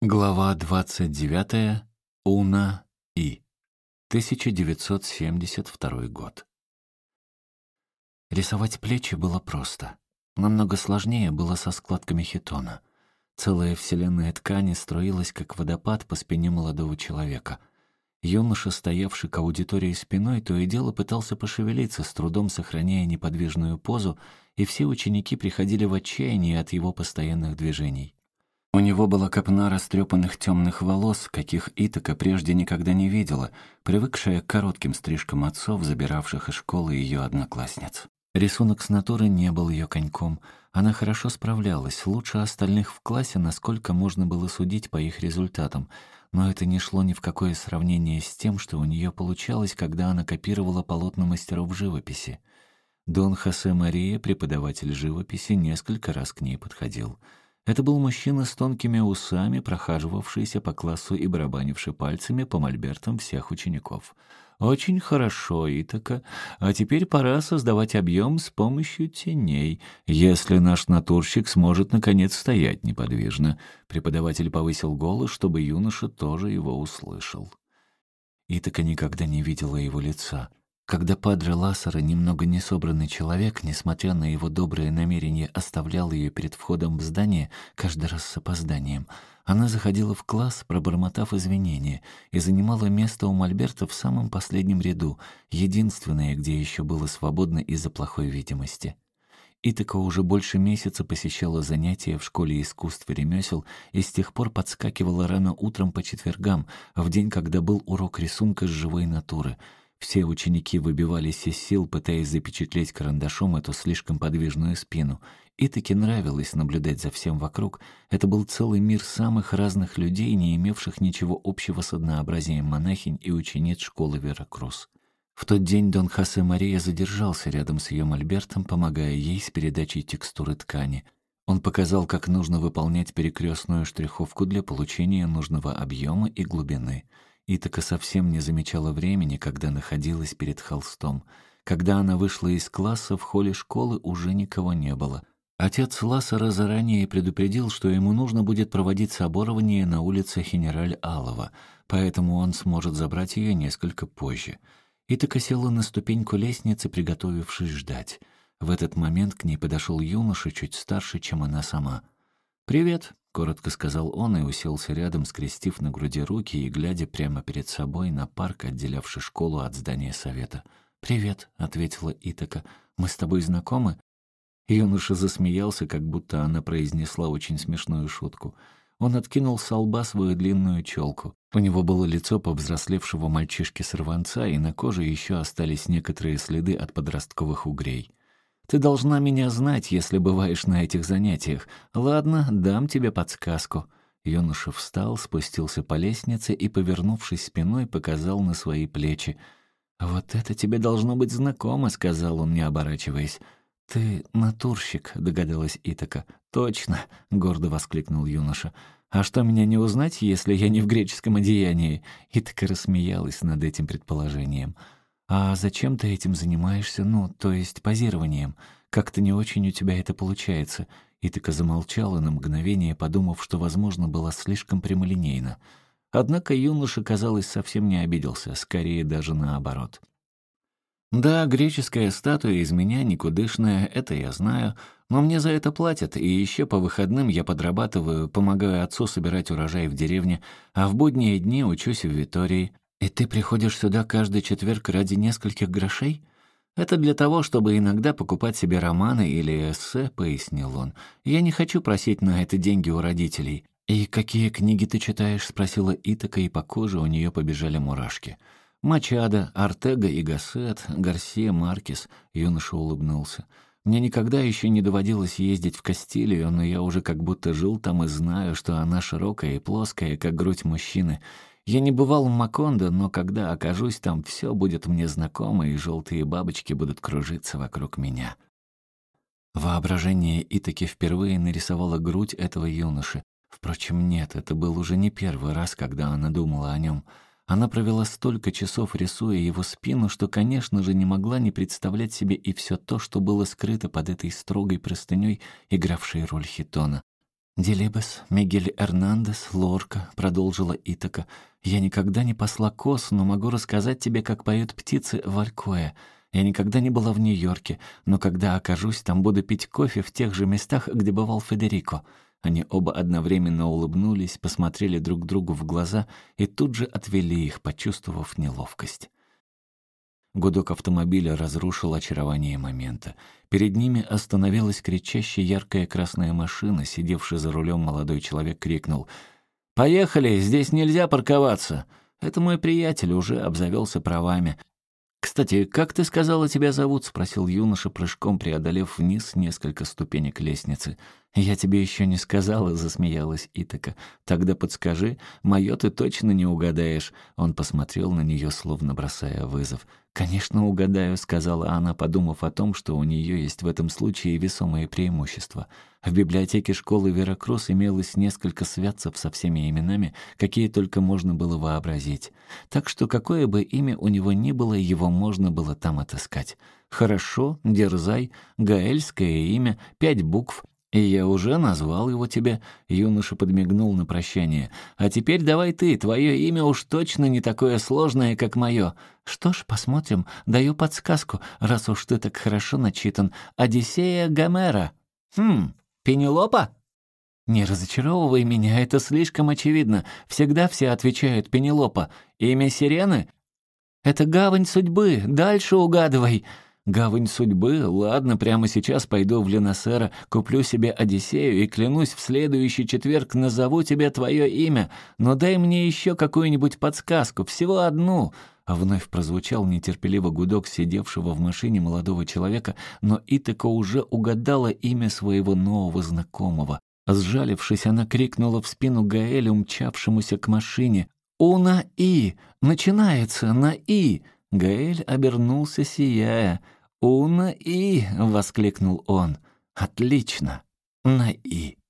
Глава 29. Уна И. 1972 год. Рисовать плечи было просто. Намного сложнее было со складками хитона. Целая вселенная ткани струилась, как водопад по спине молодого человека. Юноша, стоявший к аудитории спиной, то и дело пытался пошевелиться, с трудом сохраняя неподвижную позу, и все ученики приходили в отчаяние от его постоянных движений. У него была копна растрепанных темных волос, каких Итака прежде никогда не видела, привыкшая к коротким стрижкам отцов, забиравших из школы ее одноклассниц. Рисунок с натуры не был ее коньком. Она хорошо справлялась, лучше остальных в классе, насколько можно было судить по их результатам, но это не шло ни в какое сравнение с тем, что у нее получалось, когда она копировала полотна мастеров живописи. Дон Хосе Мария, преподаватель живописи, несколько раз к ней подходил. Это был мужчина с тонкими усами, прохаживавшийся по классу и барабанивший пальцами по мольбертам всех учеников. «Очень хорошо, Итака. А теперь пора создавать объем с помощью теней, если наш натурщик сможет, наконец, стоять неподвижно». Преподаватель повысил голос, чтобы юноша тоже его услышал. Итака никогда не видела его лица. Когда Падре Лассара, немного несобранный человек, несмотря на его добрые намерения, оставлял ее перед входом в здание, каждый раз с опозданием, она заходила в класс, пробормотав извинения, и занимала место у мольберта в самом последнем ряду, единственное, где еще было свободно из-за плохой видимости. Итака уже больше месяца посещала занятия в школе искусств и ремесел и с тех пор подскакивала рано утром по четвергам, в день, когда был урок рисунка с живой натуры. Все ученики выбивались из сил, пытаясь запечатлеть карандашом эту слишком подвижную спину. Итаке нравилось наблюдать за всем вокруг. Это был целый мир самых разных людей, не имевших ничего общего с однообразием монахинь и учениц школы Веракрус. В тот день Дон Хосе Мария задержался рядом с ее мольбертом, помогая ей с передачей текстуры ткани. Он показал, как нужно выполнять перекрестную штриховку для получения нужного объема и глубины. Итака совсем не замечала времени, когда находилась перед холстом. Когда она вышла из класса, в холле школы уже никого не было. Отец Лассара заранее предупредил, что ему нужно будет проводить соборование на улице Хенераль-Алова, поэтому он сможет забрать ее несколько позже. Итака села на ступеньку лестницы, приготовившись ждать. В этот момент к ней подошел юноша, чуть старше, чем она сама. «Привет», — коротко сказал он и уселся рядом, скрестив на груди руки и глядя прямо перед собой на парк, отделявший школу от здания совета. «Привет», — ответила Итака. «Мы с тобой знакомы?» Юноша засмеялся, как будто она произнесла очень смешную шутку. Он откинул со лба свою длинную челку. У него было лицо повзрослевшего мальчишки-сорванца, и на коже еще остались некоторые следы от подростковых угрей. «Ты должна меня знать, если бываешь на этих занятиях. Ладно, дам тебе подсказку». Юноша встал, спустился по лестнице и, повернувшись спиной, показал на свои плечи. «Вот это тебе должно быть знакомо», — сказал он, не оборачиваясь. «Ты натурщик», — догадалась Итака. «Точно», — гордо воскликнул юноша. «А что, меня не узнать, если я не в греческом одеянии?» Итака рассмеялась над этим предположением. «А зачем ты этим занимаешься? Ну, то есть позированием? Как-то не очень у тебя это получается». Итака замолчала на мгновение, подумав, что, возможно, была слишком прямолинейна. Однако юноша, казалось, совсем не обиделся, скорее даже наоборот. «Да, греческая статуя из меня никудышная, это я знаю, но мне за это платят, и еще по выходным я подрабатываю, помогаю отцу собирать урожай в деревне, а в будние дни учусь в Витории. И ты приходишь сюда каждый четверг ради нескольких грошей? Это для того, чтобы иногда покупать себе романы или эссе», — пояснил он. «Я не хочу просить на это деньги у родителей». «И какие книги ты читаешь?» — спросила Итака, и по коже у нее побежали мурашки. «Мачадо, Ортега и Гассет, Гарсия Маркес», — юноша улыбнулся. «Мне никогда еще не доводилось ездить в Кастилию, но я уже как будто жил там и знаю, что она широкая и плоская, как грудь мужчины. Я не бывал в Макондо, но когда окажусь там, все будет мне знакомо, и желтые бабочки будут кружиться вокруг меня». Воображение Итаки впервые нарисовало грудь этого юноши. Впрочем, нет, это был уже не первый раз, когда она думала о нем. Она провела столько часов, рисуя его спину, что, конечно же, не могла не представлять себе и все то, что было скрыто под этой строгой простыней, игравшей роль хитона. «Делибес, Мигель Эрнандес, Лорка», — продолжила Итака. «Я никогда не пасла коз, но могу рассказать тебе, как поют птицы в Алькое. Я никогда не была в Нью-Йорке, но когда окажусь, там буду пить кофе в тех же местах, где бывал Федерико». Они оба одновременно улыбнулись, посмотрели друг другу в глаза и тут же отвели их, почувствовав неловкость. Гудок автомобиля разрушил очарование момента. Перед ними остановилась кричащая яркая красная машина. Сидевший за рулем молодой человек крикнул: «Поехали, здесь нельзя парковаться!» «Это мой приятель, уже обзавелся правами». «Кстати, как ты сказала, тебя зовут?» — спросил юноша, прыжком преодолев вниз несколько ступенек лестницы. «Я тебе еще не сказала», — засмеялась Итака. «Тогда подскажи, моё ты точно не угадаешь». Он посмотрел на нее, словно бросая вызов. «Конечно, угадаю», — сказала она, подумав о том, что у нее есть в этом случае весомые преимущества. В библиотеке школы Веракрус имелось несколько святцев со всеми именами, какие только можно было вообразить. Так что какое бы имя у него ни было, его можно было там отыскать. «Хорошо, дерзай, гаэльское имя, 5 букв. И я уже назвал его тебе», — юноша подмигнул на прощание. «А теперь давай ты, твое имя уж точно не такое сложное, как мое». «Что ж, посмотрим, даю подсказку, раз уж ты так хорошо начитан. Одиссея Гомера». Пенелопа?» «Не разочаровывай меня, это слишком очевидно. Всегда все отвечают Пенелопа. Имя Сирены?» «Это гавань судьбы, дальше угадывай». «Гавань судьбы? Ладно, прямо сейчас пойду в Леносера, куплю себе Одиссею и, клянусь, в следующий четверг назову тебе твое имя. Но дай мне еще какую-нибудь подсказку, всего одну». А вновь прозвучал нетерпеливо гудок сидевшего в машине молодого человека, но Итака уже угадала имя своего нового знакомого. Сжалившись, она крикнула в спину Гаэлю, мчавшемуся к машине: «Уна-И! Начинается на И!» Гаэль обернулся, сияя. «Уна-И!» — воскликнул он. «Отлично! На И!»